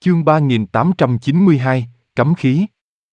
Chương 3892, Cấm khí.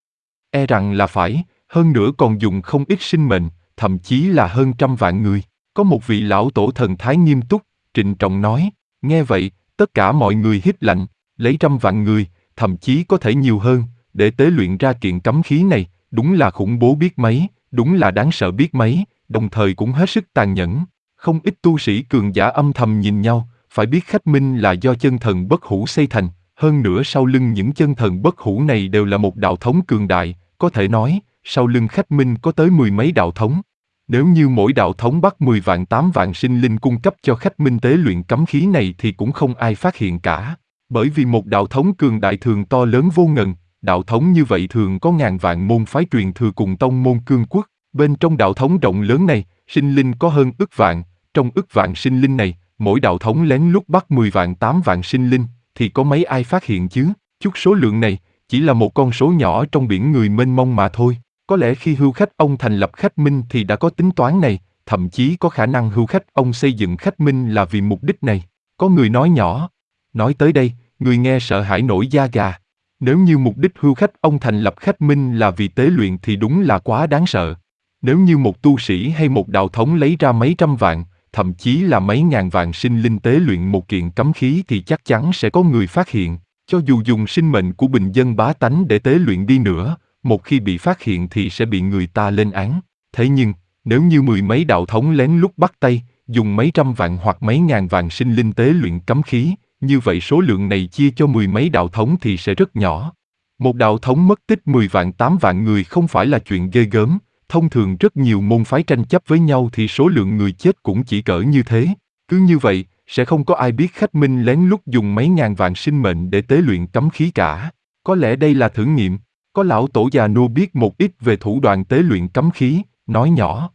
E rằng là phải, hơn nữa còn dùng không ít sinh mệnh, thậm chí là hơn 100 vạn người. Có một vị lão tổ thần thái nghiêm túc, trịnh trọng nói. Nghe vậy, tất cả mọi người hít lạnh, lấy 100 vạn người, thậm chí có thể nhiều hơn, để tế luyện ra kiện cấm khí này, đúng là khủng bố biết mấy, đúng là đáng sợ biết mấy, đồng thời cũng hết sức tàn nhẫn. Không ít tu sĩ cường giả âm thầm nhìn nhau, phải biết khách minh là do chân thần bất hủ xây thành, hơn nữa sau lưng những chân thần bất hủ này đều là một đạo thống cường đại, có thể nói, sau lưng khách minh có tới 10 mấy đạo thống. Nếu như mỗi đạo thống bắt 10 vạn 8 vạn sinh linh cung cấp cho khách minh tế luyện cấm khí này thì cũng không ai phát hiện cả. Bởi vì một đạo thống cường đại thường to lớn vô ngần, đạo thống như vậy thường có ngàn vạn môn phái truyền thừa cùng tông môn cương quốc. Bên trong đạo thống rộng lớn này, sinh linh có hơn ức vạn, trong ức vạn sinh linh này, mỗi đạo thống lén lút bắt 10 vạn 8 vạn sinh linh, thì có mấy ai phát hiện chứ? Chút số lượng này, chỉ là một con số nhỏ trong biển người mênh mông mà thôi. Có lẽ khi Hưu Khách ông thành lập khách minh thì đã có tính toán này, thậm chí có khả năng Hưu Khách ông xây dựng khách minh là vì mục đích này. Có người nói nhỏ. Nói tới đây, người nghe sợ hãi nổi da gà. Nếu như mục đích Hưu Khách ông thành lập khách minh là vì tế luyện thì đúng là quá đáng sợ. Nếu như một tu sĩ hay một đạo thống lấy ra mấy 100 vạn, thậm chí là mấy ngàn vạn sinh linh tế luyện một kiện cấm khí thì chắc chắn sẽ có người phát hiện. Cho dù dùng sinh mệnh của bình dân bá tánh để tế luyện đi nữa, một khi bị phát hiện thì sẽ bị người ta lên án. Thế nhưng, nếu như 10 mấy đạo thống lén lút bắt tay, dùng mấy 100 vạn hoặc mấy ngàn vạn sinh linh tế luyện cấm khí, như vậy số lượng này chia cho 10 mấy đạo thống thì sẽ rất nhỏ. Một đạo thống mất tích 10 vạn 8 vạn người không phải là chuyện ghê gớm. Thông thường rất nhiều môn phái tranh chấp với nhau thì số lượng người chết cũng chỉ cỡ như thế. Cứ như vậy, sẽ không có ai biết khách minh lén lút dùng mấy ngàn vạn sinh mệnh để tế luyện cấm khí cả. Có lẽ đây là thử nghiệm. Có lão tổ già nua biết một ít về thủ đoạn tế luyện cấm khí, nói nhỏ.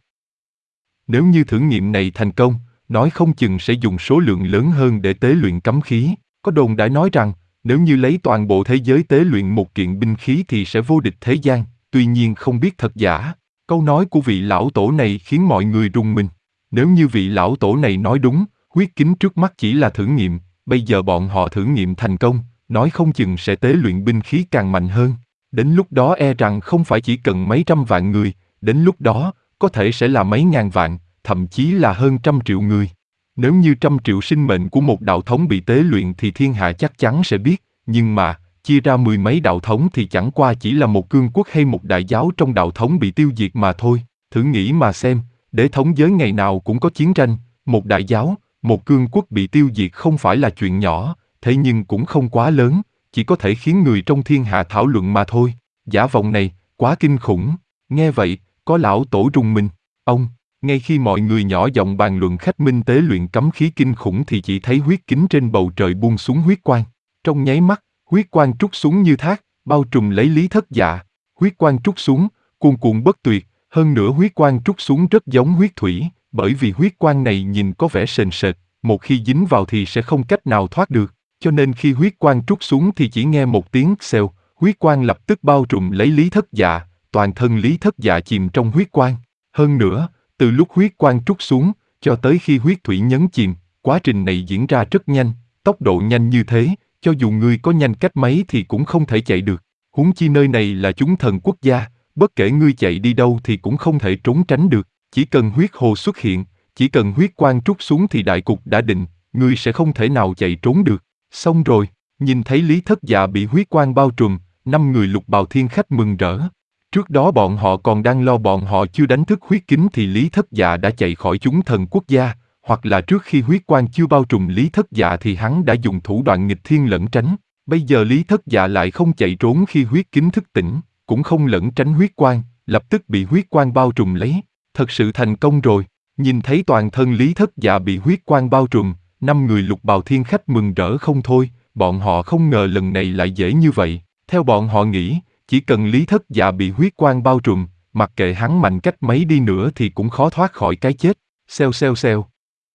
Nếu như thử nghiệm này thành công, nói không chừng sẽ dùng số lượng lớn hơn để tế luyện cấm khí. Có đồn đã nói rằng, nếu như lấy toàn bộ thế giới tế luyện một kiện binh khí thì sẽ vô địch thế gian, tuy nhiên không biết thật giả. Câu nói của vị lão tổ này khiến mọi người rùng mình. Nếu như vị lão tổ này nói đúng, huyết kính trước mắt chỉ là thử nghiệm, bây giờ bọn họ thử nghiệm thành công, nói không chừng sẽ tế luyện binh khí càng mạnh hơn. Đến lúc đó e rằng không phải chỉ cần mấy 100 vạn người, đến lúc đó, có thể sẽ là mấy ngàn vạn, thậm chí là hơn 100 triệu người. Nếu như 100 triệu sinh mệnh của một đạo thống bị tế luyện thì thiên hạ chắc chắn sẽ biết, nhưng mà, chia ra 10 mấy đạo thống thì chẳng qua chỉ là một cương quốc hay một đại giáo trong đạo thống bị tiêu diệt mà thôi. Thử nghĩ mà xem, để thống giới ngày nào cũng có chiến tranh, một đại giáo, một cương quốc bị tiêu diệt không phải là chuyện nhỏ, thế nhưng cũng không quá lớn, chỉ có thể khiến người trong thiên hạ thảo luận mà thôi. Giả vọng này, quá kinh khủng. Nghe vậy, có lão tổ rùng mình. Ông, ngay khi mọi người nhỏ giọng bàn luận khách minh tế luyện cấm khí kinh khủng thì chỉ thấy huyết kính trên bầu trời buông xuống huyết quang. Trong nháy mắt, huyết quang trút xuống như thác, bao trùm lấy Lý Thất Dạ. Huyết quang trút xuống, cuồn cuộn bất tuyệt, hơn nữa huyết quang trút xuống rất giống huyết thủy, bởi vì huyết quang này nhìn có vẻ sền sệt, một khi dính vào thì sẽ không cách nào thoát được, cho nên khi huyết quang trút xuống thì chỉ nghe một tiếng xèo, huyết quang lập tức bao trùm lấy Lý Thất Dạ, toàn thân Lý Thất Dạ chìm trong huyết quang. Hơn nữa, từ lúc huyết quang trút xuống, cho tới khi huyết thủy nhấn chìm, quá trình này diễn ra rất nhanh, tốc độ nhanh như thế, cho dù ngươi có nhanh cách mấy thì cũng không thể chạy được. Huống chi nơi này là chúng thần quốc gia, bất kể ngươi chạy đi đâu thì cũng không thể trốn tránh được. Chỉ cần huyết hồ xuất hiện, chỉ cần huyết quang trút xuống thì đại cục đã định, ngươi sẽ không thể nào chạy trốn được. Xong rồi, nhìn thấy Lý Thất Dạ bị huyết quang bao trùm, 5 người lục bào thiên khách mừng rỡ. Trước đó bọn họ còn đang lo bọn họ chưa đánh thức huyết kính thì Lý Thất Dạ đã chạy khỏi chúng thần quốc gia, hoặc là trước khi huyết quang chưa bao trùm Lý Thất Dạ thì hắn đã dùng thủ đoạn nghịch thiên lẩn tránh. Bây giờ Lý Thất Dạ lại không chạy trốn khi huyết kính thức tỉnh, cũng không lẩn tránh huyết quang, lập tức bị huyết quang bao trùm lấy. Thật sự thành công rồi. Nhìn thấy toàn thân Lý Thất Dạ bị huyết quang bao trùm, 5 người lục bào thiên khách mừng rỡ không thôi, bọn họ không ngờ lần này lại dễ như vậy. Theo bọn họ nghĩ, chỉ cần Lý Thất Dạ bị huyết quang bao trùm, mặc kệ hắn mạnh cách mấy đi nữa thì cũng khó thoát khỏi cái chết. Xèo xèo xèo.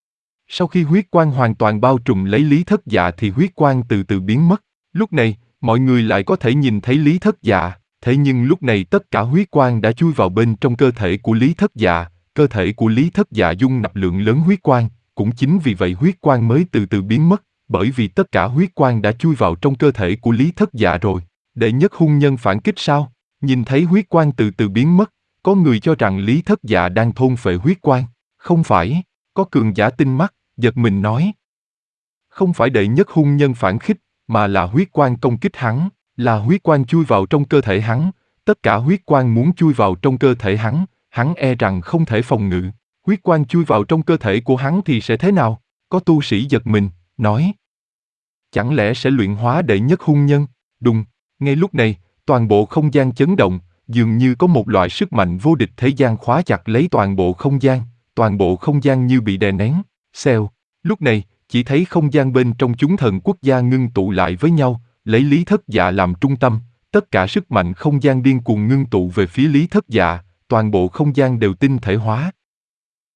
Sau khi huyết quang hoàn toàn bao trùm lấy Lý Thất Dạ thì huyết quang từ từ biến mất. Lúc này, mọi người lại có thể nhìn thấy Lý Thất Dạ, thế nhưng lúc này tất cả huyết quang đã chui vào bên trong cơ thể của Lý Thất Dạ, cơ thể của Lý Thất Dạ dung nạp lượng lớn huyết quang, cũng chính vì vậy huyết quang mới từ từ biến mất, bởi vì tất cả huyết quang đã chui vào trong cơ thể của Lý Thất Dạ rồi. Đệ nhất hung nhân phản kích sao? Nhìn thấy huyết quang từ từ biến mất, có người cho rằng Lý Thất Dạ đang thôn phệ huyết quang. Không phải, có cường giả tinh mắt, giật mình nói. Không phải đệ nhất hung nhân phản kích, mà là huyết quang công kích hắn, là huyết quang chui vào trong cơ thể hắn. Tất cả huyết quang muốn chui vào trong cơ thể hắn e rằng không thể phòng ngự. Huyết quang chui vào trong cơ thể của hắn thì sẽ thế nào? Có tu sĩ giật mình, nói. Chẳng lẽ sẽ luyện hóa đệ nhất hung nhân? Đùng, ngay lúc này, toàn bộ không gian chấn động, dường như có một loại sức mạnh vô địch thế gian khóa chặt lấy toàn bộ không gian như bị đè nén. Xèo, lúc này, chỉ thấy không gian bên trong chúng thần quốc gia ngưng tụ lại với nhau, lấy Lý Thất Dạ làm trung tâm, tất cả sức mạnh không gian điên cuồng ngưng tụ về phía Lý Thất Dạ, toàn bộ không gian đều tinh thể hóa.